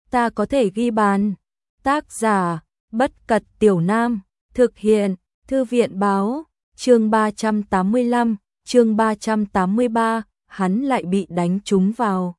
ta có thể ghi bàn. Tác giả, Bất Cật Tiểu Nam, thực hiện, Thư viện báo, chương 385, chương 383, hắn lại bị đánh trúng vào.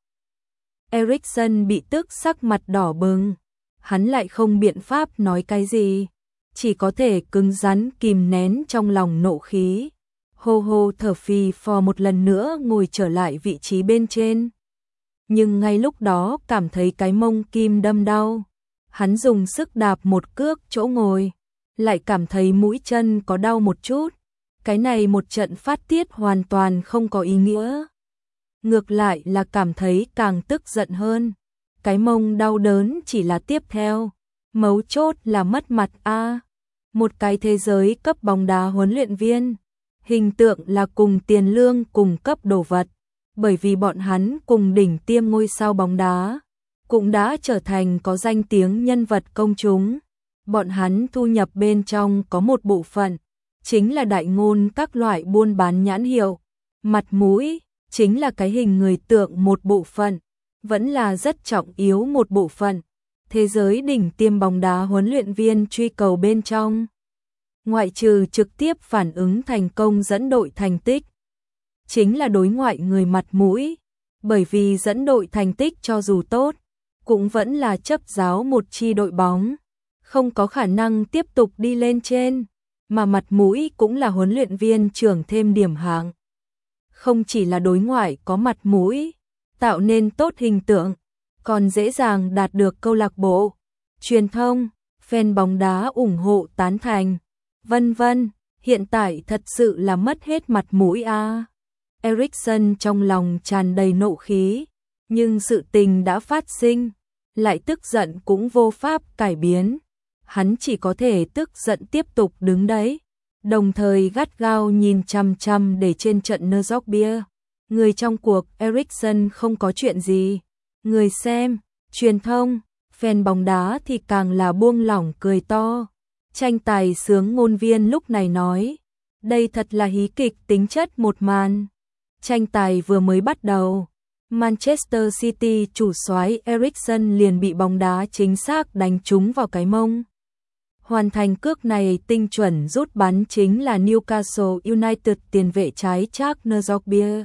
Eriksen bị tức sắc mặt đỏ bừng, hắn lại không biện pháp nói cái gì, chỉ có thể cứng rắn kìm nén trong lòng nộ khí. Hô hô thở phì phò một lần nữa ngồi trở lại vị trí bên trên. Nhưng ngay lúc đó cảm thấy cái mông kim đâm đau. Hắn dùng sức đạp một cước chỗ ngồi, lại cảm thấy mũi chân có đau một chút. Cái này một trận phát tiết hoàn toàn không có ý nghĩa. Ngược lại là cảm thấy càng tức giận hơn. Cái mông đau đớn chỉ là tiếp theo. Mấu chốt là mất mặt a. Một cái thế giới cấp bóng đá huấn luyện viên. Hình tượng là cùng tiền lương cùng cấp đồ vật. Bởi vì bọn hắn cùng đỉnh tiêm ngôi sao bóng đá. Cũng đã trở thành có danh tiếng nhân vật công chúng. Bọn hắn thu nhập bên trong có một bộ phận. Chính là đại ngôn các loại buôn bán nhãn hiệu. Mặt mũi, chính là cái hình người tượng một bộ phận. Vẫn là rất trọng yếu một bộ phận. Thế giới đỉnh tiêm bóng đá huấn luyện viên truy cầu bên trong. Ngoại trừ trực tiếp phản ứng thành công dẫn đội thành tích. Chính là đối ngoại người mặt mũi. Bởi vì dẫn đội thành tích cho dù tốt, cũng vẫn là chấp giáo một chi đội bóng. Không có khả năng tiếp tục đi lên trên. Mà mặt mũi cũng là huấn luyện viên trưởng thêm điểm hạng. Không chỉ là đối ngoại có mặt mũi, tạo nên tốt hình tượng, còn dễ dàng đạt được câu lạc bộ, truyền thông, fan bóng đá ủng hộ tán thành, vân vân. Hiện tại thật sự là mất hết mặt mũi a. Eriksen trong lòng tràn đầy nộ khí, nhưng sự tình đã phát sinh, lại tức giận cũng vô pháp cải biến. Hắn chỉ có thể tức giận tiếp tục đứng đấy, đồng thời gắt gao nhìn chằm chằm để trên trận Neuzokbia. Người trong cuộc Eriksen không có chuyện gì, người xem, truyền thông, fan bóng đá thì càng là buông lỏng cười to. Tranh tài sướng ngôn viên lúc này nói, đây thật là hí kịch tính chất một màn. Tranh tài vừa mới bắt đầu, Manchester City chủ soái Eriksen liền bị bóng đá chính xác đánh trúng vào cái mông. Hoàn thành cước này tinh chuẩn rút bắn chính là Newcastle United tiền vệ trái Charles Neuzokbia.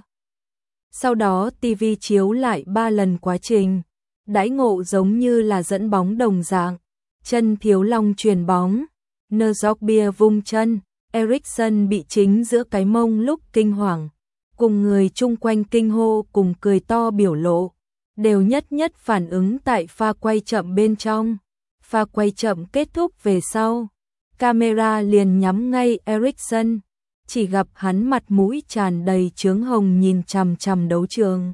Sau đó TV chiếu lại 3 lần quá trình, đãi ngộ giống như là dẫn bóng đồng dạng, chân thiếu long chuyền bóng, Neuzokbia vung chân, Eriksen bị chính giữa cái mông lúc kinh hoàng, cùng người chung quanh kinh hô cùng cười to biểu lộ, đều nhất nhất phản ứng tại pha quay chậm bên trong. Pha quay chậm kết thúc về sau, camera liền nhắm ngay Eriksen, chỉ gặp hắn mặt mũi tràn đầy chướng hồng nhìn chằm chằm đấu trường.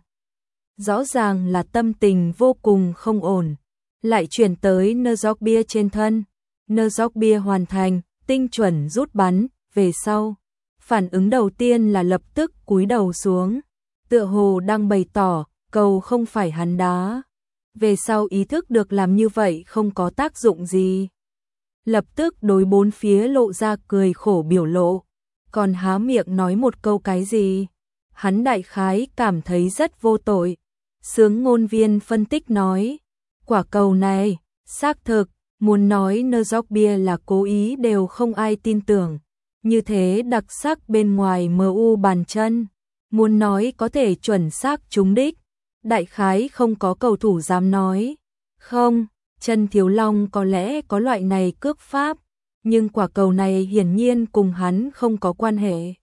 Rõ ràng là tâm tình vô cùng không ổn, lại chuyển tới Neuzokbia trên thân. Neuzokbia hoàn thành, tinh chuẩn rút bắn, về sau. Phản ứng đầu tiên là lập tức cúi đầu xuống, tựa hồ đang bày tỏ, cầu không phải hắn đá. Về sau ý thức được làm như vậy không có tác dụng gì. Lập tức đối bốn phía lộ ra cười khổ biểu lộ, còn há miệng nói một câu cái gì. Hắn đại khái cảm thấy rất vô tội. Sướng ngôn viên phân tích nói, quả cầu này, xác thực, muốn nói Neuzokbia là cố ý đều không ai tin tưởng. Như thế đặc sắc bên ngoài MU bàn chân, muốn nói có thể chuẩn xác trúng đích. Đại khái không có cầu thủ dám nói. Không, chân thiếu long có lẽ có loại này cước pháp, nhưng quả cầu này hiển nhiên cùng hắn không có quan hệ.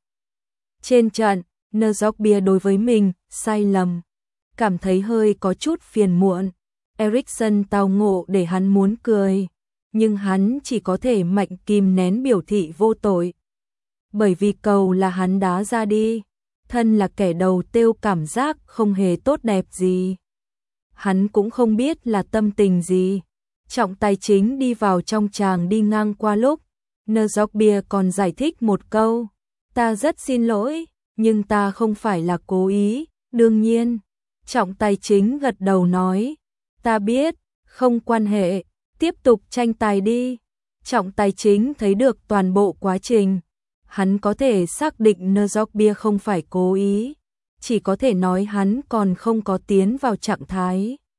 Trên trận, Neuzokbia đối với mình, sai lầm. Cảm thấy hơi có chút phiền muộn. Eriksen tao ngộ để hắn muốn cười, nhưng hắn chỉ có thể mạnh kìm nén biểu thị vô tội. Bởi vì cầu là hắn đá ra đi. Thân là kẻ đầu tiêu cảm giác không hề tốt đẹp gì. Hắn cũng không biết là tâm tình gì. Trọng tài chính đi vào trong tràng đi ngang qua lúc, Neuzokbia còn giải thích một câu, ta rất xin lỗi, nhưng ta không phải là cố ý. Đương nhiên, trọng tài chính gật đầu nói, ta biết, không quan hệ, tiếp tục tranh tài đi. Trọng tài chính thấy được toàn bộ quá trình. Hắn có thể xác định Neuzokbia không phải cố ý, chỉ có thể nói hắn còn không có tiến vào trạng thái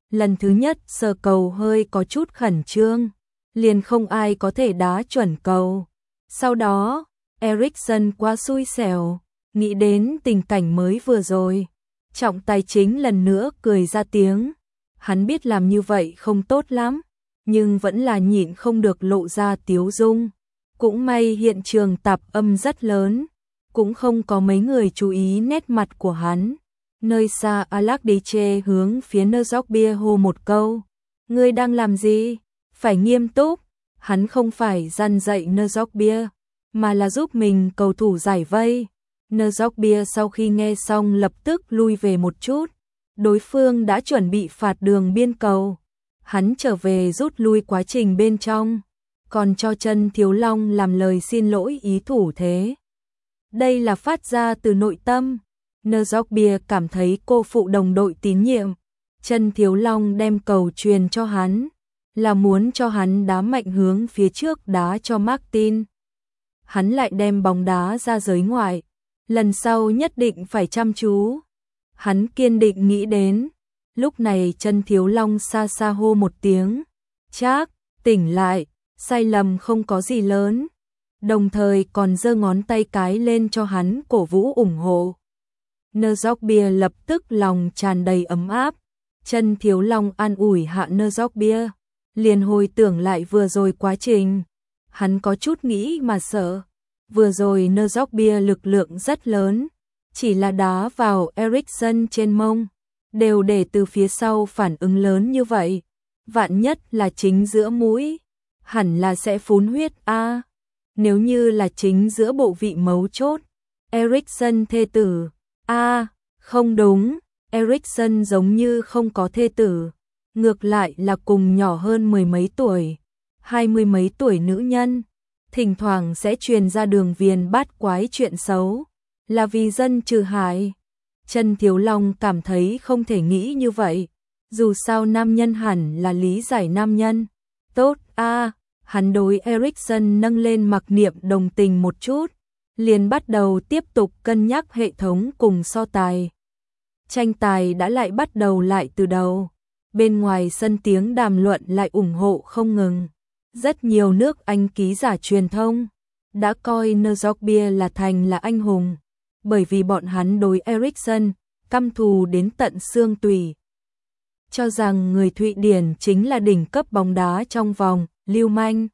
Lần thứ nhất sờ cầu hơi có chút khẩn trương, liền không ai có thể đá chuẩn cầu. Sau đó, Eriksen quá xui xẻo, nghĩ đến tình cảnh mới vừa rồi. Trọng tài chính lần nữa cười ra tiếng. Hắn biết làm như vậy không tốt lắm, nhưng vẫn là nhịn không được lộ ra tiếu dung. Cũng may hiện trường tạp âm rất lớn, cũng không có mấy người chú ý nét mặt của hắn. Nơi xa Alakdiche hướng phía Nerzokbia hô một câu. Ngươi đang làm gì? Phải nghiêm túc. Hắn không phải dằn dạy Nerzokbia, mà là giúp mình cầu thủ giải vây. Nerzokbia sau khi nghe xong lập tức lui về một chút. Đối phương đã chuẩn bị phạt đường biên cầu. Hắn trở về rút lui quá trình bên trong, còn cho Chân Thiếu Long làm lời xin lỗi ý thủ thế. Đây là phát ra từ nội tâm. Nerzokbia cảm thấy cô phụ đồng đội tín nhiệm. Chân Thiếu Long đem cầu truyền cho hắn, là muốn cho hắn đá mạnh hướng phía trước đá cho Martin. Hắn lại đem bóng đá ra giới ngoại. Lần sau nhất định phải chăm chú. Hắn kiên định nghĩ đến. Lúc này Chân Thiếu Long xa xa hô một tiếng. Trác, tỉnh lại, sai lầm không có gì lớn. Đồng thời còn giơ ngón tay cái lên cho hắn cổ vũ ủng hộ. Nerzokbia lập tức lòng tràn đầy ấm áp. Chân Thiếu Long an ủi hạ Nerzokbia, liền hồi tưởng lại vừa rồi quá trình. Hắn có chút nghĩ mà sợ. Vừa rồi Nerzokbia lực lượng rất lớn, chỉ là đá vào Eriksen trên mông, đều để từ phía sau phản ứng lớn như vậy. Vạn nhất là chính giữa mũi, hẳn là sẽ phun huyết a. Nếu như là chính giữa bộ vị mấu chốt, Eriksen thê tử. Không đúng, Eriksen giống như không có thê tử, ngược lại là cùng nhỏ hơn mười mấy tuổi, 20 mấy tuổi nữ nhân, thỉnh thoảng sẽ truyền ra đường viền bát quái chuyện xấu, là vì dân trừ hại. Chân Thiếu Long cảm thấy không thể nghĩ như vậy, dù sao nam nhân hẳn là lý giải nam nhân. Tốt hắn đối Eriksen nâng lên mặc niệm đồng tình một chút, liền bắt đầu tiếp tục cân nhắc hệ thống cùng so tài. Tranh tài đã lại bắt đầu lại từ đầu. Bên ngoài sân tiếng đàm luận lại ủng hộ không ngừng. Rất nhiều nước Anh ký giả truyền thông đã coi Nerzokbia là thành là anh hùng, bởi vì bọn hắn đối Eriksen căm thù đến tận xương tủy, cho rằng người Thụy Điển chính là đỉnh cấp bóng đá trong vòng, lưu manh,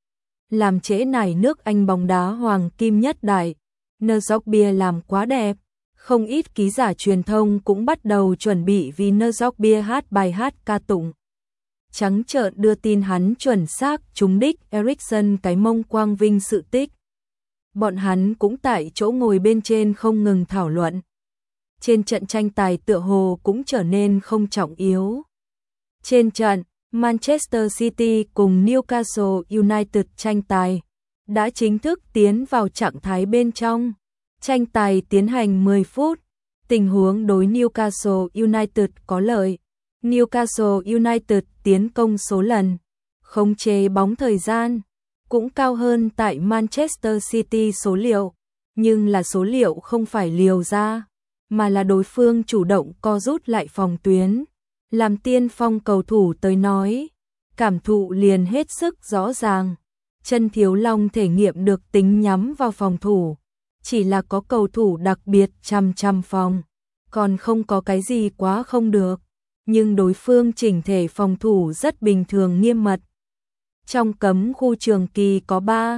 làm trễ nải nước Anh bóng đá hoàng kim nhất đại. Nerzokbia làm quá đẹp, không ít ký giả truyền thông cũng bắt đầu chuẩn bị vì Nerzokbia hát bài hát ca tụng. Trắng trợn đưa tin hắn chuẩn xác trúng đích Eriksen cái mông quang vinh sự tích. Bọn hắn cũng tại chỗ ngồi bên trên không ngừng thảo luận. Trên trận tranh tài tựa hồ cũng trở nên không trọng yếu. Trên trận, Manchester City cùng Newcastle United tranh tài đã chính thức tiến vào trạng thái bên trong. Tranh tài tiến hành 10 phút, tình huống đối Newcastle United có lợi. Newcastle United tiến công số lần, khống chế bóng thời gian, cũng cao hơn tại Manchester City số liệu, nhưng là số liệu không phải liều ra, mà là đối phương chủ động co rút lại phòng tuyến. Làm tiên phong cầu thủ tới nói, cảm thụ liền hết sức rõ ràng. Chân Thiếu Long thể nghiệm được tính nhắm vào phòng thủ, chỉ là có cầu thủ đặc biệt chăm phòng, còn không có cái gì quá không được, nhưng đối phương chỉnh thể phòng thủ rất bình thường nghiêm mật. Trong cấm khu Trường Kỳ có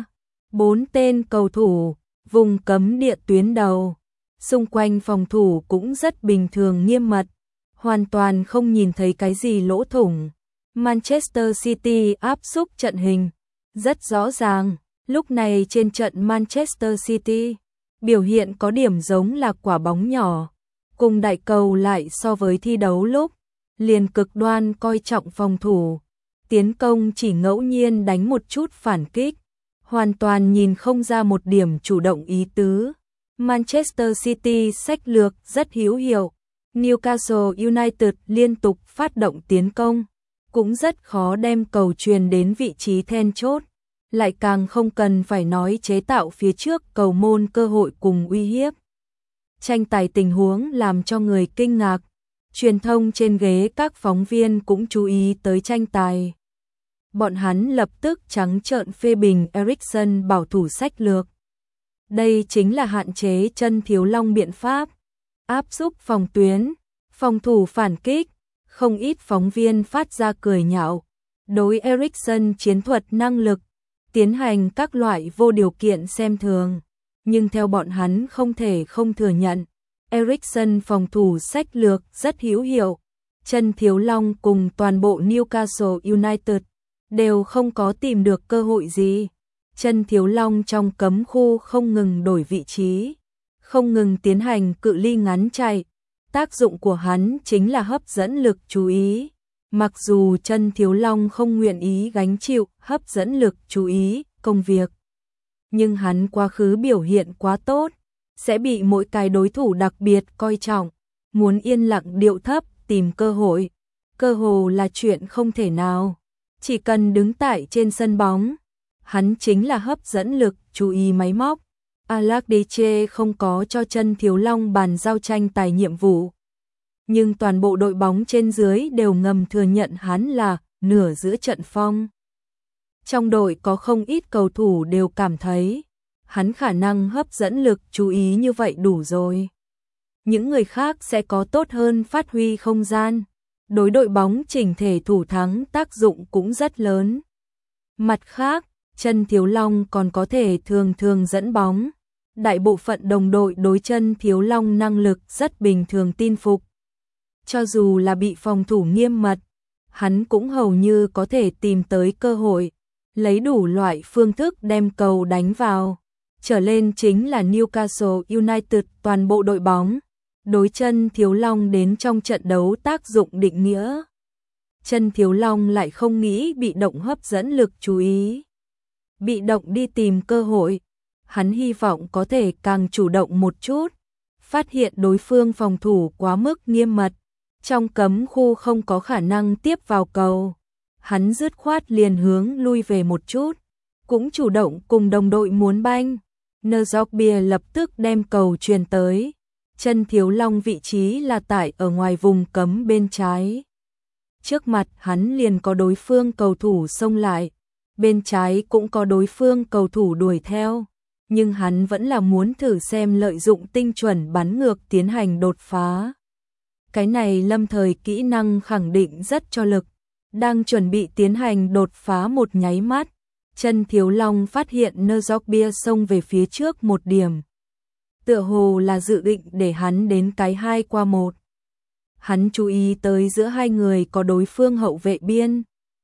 3-4 tên cầu thủ, vùng cấm địa tuyến đầu, xung quanh phòng thủ cũng rất bình thường nghiêm mật, hoàn toàn không nhìn thấy cái gì lỗ thủng. Manchester City áp xúc trận hình rất rõ ràng, lúc này trên trận Manchester City biểu hiện có điểm giống là quả bóng nhỏ, cùng đại cầu lại so với thi đấu lúc liền cực đoan coi trọng phòng thủ, tiến công chỉ ngẫu nhiên đánh một chút phản kích, hoàn toàn nhìn không ra một điểm chủ động ý tứ. Manchester City sách lược rất hữu hiệu, Newcastle United liên tục phát động tiến công, cũng rất khó đem cầu truyền đến vị trí then chốt, lại càng không cần phải nói chế tạo phía trước cầu môn cơ hội cùng uy hiếp. Tranh tài tình huống làm cho người kinh ngạc, Truyền thông trên ghế các phóng viên cũng chú ý tới tranh tài. Bọn hắn lập tức trắng trợn phê bình Eriksen bảo thủ sách lược. Đây chính là hạn chế chân thiếu long biện pháp, áp xúc phòng tuyến, phòng thủ phản kích. Không ít phóng viên phát ra cười nhạo đối Eriksen chiến thuật năng lực, tiến hành các loại vô điều kiện xem thường. Nhưng theo bọn hắn không thể không thừa nhận, Eriksen phòng thủ sách lược rất hữu hiệu. Chân thiếu long cùng toàn bộ Newcastle United đều không có tìm được cơ hội gì. Chân thiếu long trong cấm khu không ngừng đổi vị trí, không ngừng tiến hành cự ly ngắn chạy. Tác dụng của hắn chính là hấp dẫn lực chú ý. Mặc dù chân thiếu long không nguyện ý gánh chịu hấp dẫn lực chú ý công việc, nhưng hắn quá khứ biểu hiện quá tốt, sẽ bị mỗi cái đối thủ đặc biệt coi trọng, muốn yên lặng điệu thấp tìm cơ hội. Cơ hồ là chuyện không thể nào. Chỉ cần đứng tại trên sân bóng, hắn chính là hấp dẫn lực chú ý máy móc. Allardyce không có cho chân thiếu long bàn giao tranh tài nhiệm vụ, nhưng toàn bộ đội bóng trên dưới đều ngầm thừa nhận hắn là nửa giữa trận phong. Trong đội có không ít cầu thủ đều cảm thấy hắn khả năng hấp dẫn lực chú ý như vậy đủ rồi. Những người khác sẽ có tốt hơn phát huy không gian. Đối đội bóng chỉnh thể thủ thắng tác dụng cũng rất lớn. Mặt khác, chân thiếu long còn có thể thường dẫn bóng. Đại bộ phận đồng đội đối chân thiếu long năng lực rất bình thường tin phục. Cho dù là bị phòng thủ nghiêm mật, hắn cũng hầu như có thể tìm tới cơ hội, lấy đủ loại phương thức đem cầu đánh vào. Trở lên chính là Newcastle United toàn bộ đội bóng. Đối chân thiếu long đến trong trận đấu tác dụng định nghĩa. Chân thiếu long lại không nghĩ bị động hấp dẫn lực chú ý, bị động đi tìm cơ hội. Hắn hy vọng có thể càng chủ động một chút, phát hiện đối phương phòng thủ quá mức nghiêm mật, trong cấm khu không có khả năng tiếp vào cầu. Hắn dứt khoát liền hướng lui về một chút, cũng chủ động cùng đồng đội muốn banh. Nzogbia lập tức đem cầu truyền tới. Chân thiếu long vị trí là tại ở ngoài vùng cấm bên trái. Trước mặt hắn liền có đối phương cầu thủ xông lại, bên trái cũng có đối phương cầu thủ đuổi theo, nhưng hắn vẫn là muốn thử xem lợi dụng tinh chuẩn bắn ngược tiến hành đột phá. Cái này lâm thời kỹ năng khẳng định rất cho lực. Đang chuẩn bị tiến hành đột phá một nháy mắt, chân thiếu long phát hiện Nzogbia xông về phía trước một điểm. Tựa hồ là dự định để hắn đến cái 2 qua 1. Hắn chú ý tới giữa hai người có đối phương hậu vệ biên.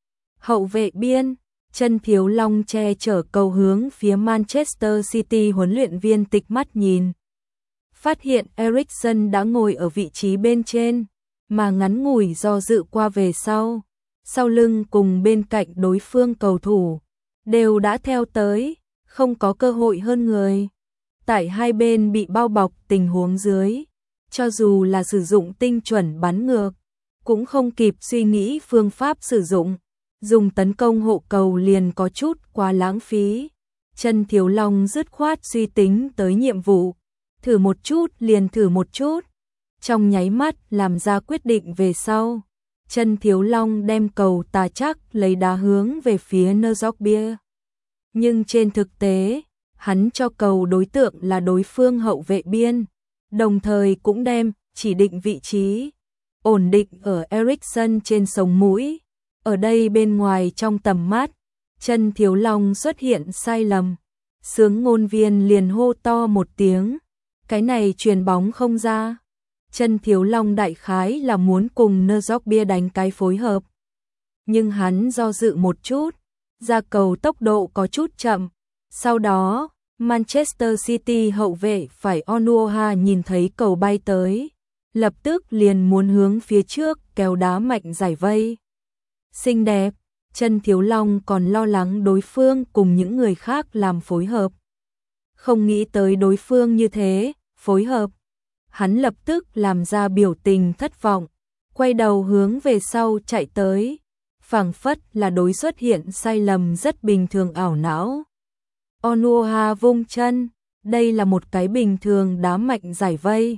Hậu vệ biên, chân thiếu long che chở cầu hướng phía Manchester City huấn luyện viên tịch mắt nhìn. Phát hiện Eriksen đã ngồi ở vị trí bên trên, mà ngắn ngủi do dự qua về sau. Sau lưng cùng bên cạnh đối phương cầu thủ, đều đã theo tới, không có cơ hội hơn người. Tại hai bên bị bao bọc tình huống dưới, cho dù là sử dụng tinh chuẩn bắn ngược, cũng không kịp suy nghĩ phương pháp sử dụng. Dùng tấn công hộ cầu liền có chút quá lãng phí. Chân thiếu long dứt khoát suy tính tới nhiệm vụ, thử một chút liền thử một chút. Trong nháy mắt làm ra quyết định về sau, chân thiếu long đem cầu tà chắc lấy đá hướng về phía Nzogbia. Nhưng trên thực tế, hắn cho cầu đối tượng là đối phương hậu vệ biên, đồng thời cũng đem chỉ định vị trí ổn định ở Eriksen trên sống mũi. Ở đây bên ngoài trong tầm mắt, chân thiếu long xuất hiện sai lầm. Sướng ngôn viên liền hô to một tiếng, cái này truyền bóng không ra. Chân thiếu long đại khái là muốn cùng Nzogbia đánh cái phối hợp, nhưng hắn do dự một chút, ra cầu tốc độ có chút chậm. Sau đó, Manchester City hậu vệ phải Onuoha nhìn thấy cầu bay tới, lập tức liền muốn hướng phía trước kéo đá mạnh giải vây. Xinh đẹp, chân thiếu long còn lo lắng đối phương cùng những người khác làm phối hợp. Không nghĩ tới đối phương như thế, phối hợp. Hắn lập tức làm ra biểu tình thất vọng, quay đầu hướng về sau chạy tới, phảng phất là đối xuất hiện sai lầm rất bình thường ảo não. Onuoha vung chân, đây là một cái bình thường đá mạnh giải vây,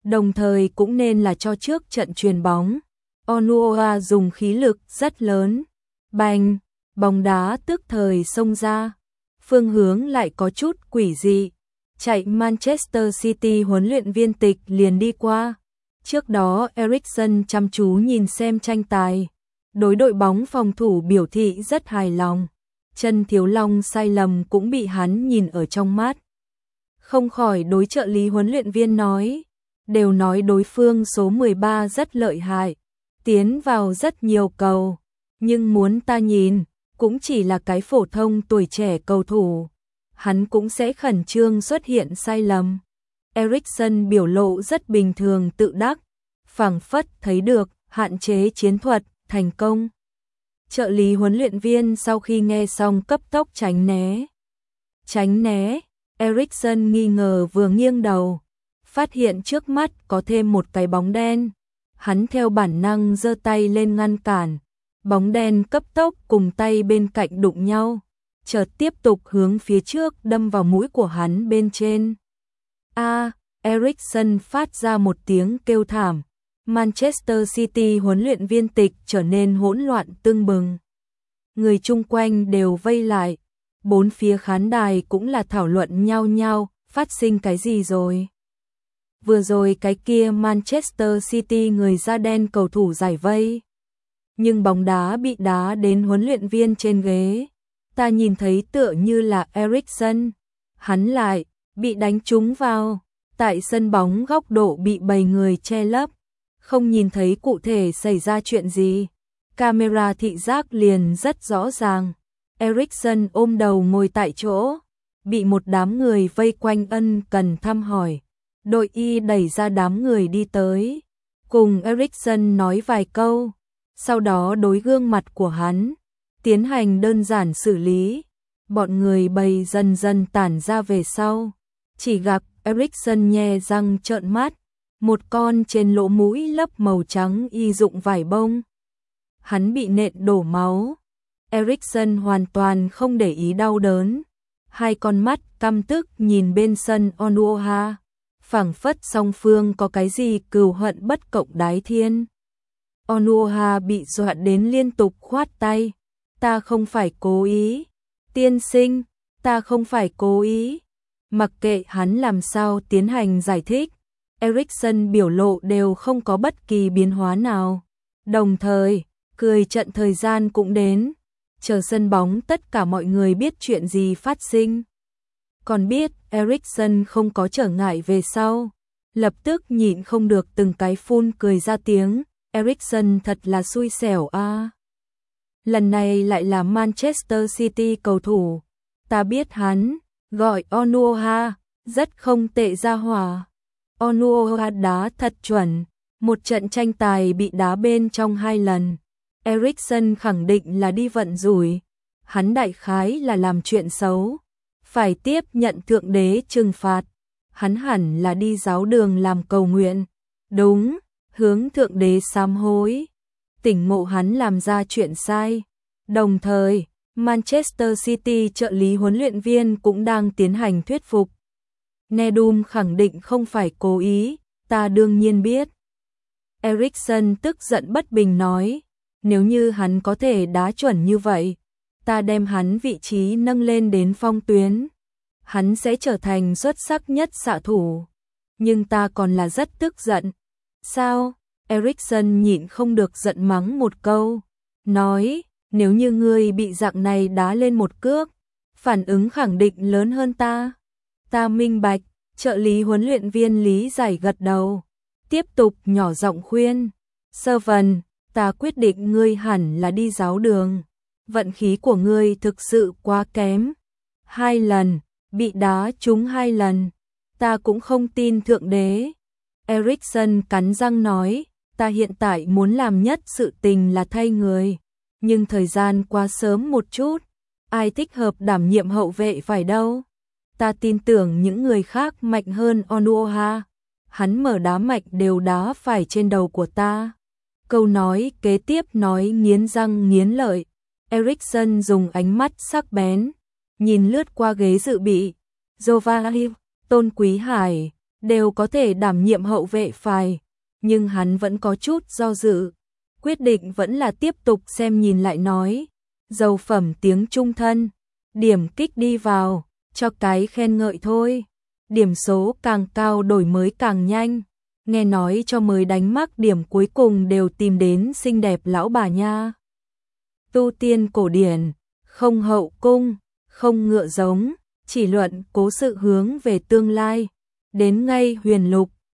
đồng thời cũng nên là cho trước trận chuyền bóng. Onuoha dùng khí lực rất lớn, bành, bóng đá tức thời xông ra, phương hướng lại có chút quỷ dị. Chạy Manchester City huấn luyện viên tịch liền đi qua. Trước đó Eriksen chăm chú nhìn xem tranh tài, đối đội bóng phòng thủ biểu thị rất hài lòng. Chân Thiếu Long sai lầm cũng bị hắn nhìn ở trong mắt. Không khỏi đối trợ lý huấn luyện viên nói, đều nói đối phương số 13 rất lợi hại, tiến vào rất nhiều cầu, nhưng muốn ta nhìn, cũng chỉ là cái phổ thông tuổi trẻ cầu thủ. Hắn cũng sẽ khẩn trương xuất hiện sai lầm. Eriksen biểu lộ rất bình thường tự đắc, phảng phất thấy được hạn chế chiến thuật thành công. Trợ lý huấn luyện viên sau khi nghe xong cấp tốc tránh né. Tránh né, Eriksen nghi ngờ vừa nghiêng đầu, phát hiện trước mắt có thêm một cái bóng đen. Hắn theo bản năng giơ tay lên ngăn cản, bóng đen cấp tốc cùng tay bên cạnh đụng nhau, chợt tiếp tục hướng phía trước đâm vào mũi của hắn bên trên. Eriksen phát ra một tiếng kêu thảm. Manchester City huấn luyện viên tịch trở nên hỗn loạn tưng bừng. Người chung quanh đều vây lại, bốn phía khán đài cũng là thảo luận nhau nhau, phát sinh cái gì rồi. Vừa rồi cái kia Manchester City người da đen cầu thủ giải vây, nhưng bóng đá bị đá đến huấn luyện viên trên ghế. Ta nhìn thấy tựa như là Eriksen, hắn lại bị đánh trúng vào, tại sân bóng góc độ bị bầy người che lấp, không nhìn thấy cụ thể xảy ra chuyện gì. Camera thị giác liền rất rõ ràng. Eriksen ôm đầu ngồi tại chỗ, bị một đám người vây quanh ân cần thăm hỏi. Đội y đẩy ra đám người đi tới, cùng Eriksen nói vài câu, sau đó đối gương mặt của hắn tiến hành đơn giản xử lý. Bọn người bầy dần dần tản ra về sau, chỉ gặp Eriksen nhe răng trợn mắt, một con trên lỗ mũi lấp màu trắng y dụng vải bông. Hắn bị nện đổ máu. Eriksen hoàn toàn không để ý đau đớn, hai con mắt căm tức nhìn bên sân Onuoha, phảng phất song phương có cái gì cừu hận bất cộng đái thiên. Onuoha bị dọa đến liên tục khoát tay. Ta không phải cố ý, tiên sinh, ta không phải cố ý. Mặc kệ hắn làm sao tiến hành giải thích, Eriksen biểu lộ đều không có bất kỳ biến hóa nào. Đồng thời, cười trận thời gian cũng đến, chờ sân bóng tất cả mọi người biết chuyện gì phát sinh. Còn biết Eriksen không có trở ngại về sau, lập tức nhịn không được từng cái phun cười ra tiếng. Eriksen thật là xui xẻo a. Lần này lại là Manchester City cầu thủ. Ta biết hắn, gọi Onuoha, rất không tệ ra hỏa. Onuoha đá thật chuẩn, một trận tranh tài bị đá bên trong 2 lần. Eriksen khẳng định là đi vận rủi. Hắn đại khái là làm chuyện xấu, phải tiếp nhận thượng đế trừng phạt. Hắn hẳn là đi giáo đường làm cầu nguyện. Đúng, hướng thượng đế sám hối, tỉnh ngộ hắn làm ra chuyện sai. Đồng thời, Manchester City trợ lý huấn luyện viên cũng đang tiến hành thuyết phục. Nedum khẳng định không phải cố ý, ta đương nhiên biết. Eriksen tức giận bất bình nói, nếu như hắn có thể đá chuẩn như vậy, ta đem hắn vị trí nâng lên đến phong tuyến. Hắn sẽ trở thành xuất sắc nhất xạ thủ. Nhưng ta còn là rất tức giận. Sao? Eriksen nhịn không được giận mắng một câu. Nói, nếu như ngươi bị dạng này đá lên một cước, phản ứng khẳng định lớn hơn ta. Ta minh bạch, trợ lý huấn luyện viên lý giải gật đầu. Tiếp tục nhỏ giọng khuyên. Servant, ta quyết định ngươi hẳn là đi giáo đường. Vận khí của ngươi thực sự quá kém. 2 lần, bị đá trúng 2 lần. Ta cũng không tin thượng đế. Eriksen cắn răng nói, ta hiện tại muốn làm nhất sự tình là thay người. Nhưng thời gian quá sớm một chút. Ai thích hợp đảm nhiệm hậu vệ phải đâu. Ta tin tưởng những người khác mạnh hơn Onuoha. Hắn mở đá mạnh đều đá phải trên đầu của ta. Câu nói kế tiếp nói nghiến răng nghiến lợi. Eriksen dùng ánh mắt sắc bén, nhìn lướt qua ghế dự bị. Jovahir, Tôn Quý Hải, đều có thể đảm nhiệm hậu vệ phải, nhưng hắn vẫn có chút do dự, quyết định vẫn là tiếp tục xem nhìn lại nói, dầu phẩm tiếng trung thân, điểm kích đi vào, cho cái khen ngợi thôi, điểm số càng cao đổi mới càng nhanh, nghe nói cho mới đánh mắc điểm cuối cùng đều tìm đến xinh đẹp lão bà nha. Tu tiên cổ điển, không hậu cung, không ngựa giống, chỉ luận cố sự hướng về tương lai, đến ngay huyền lục,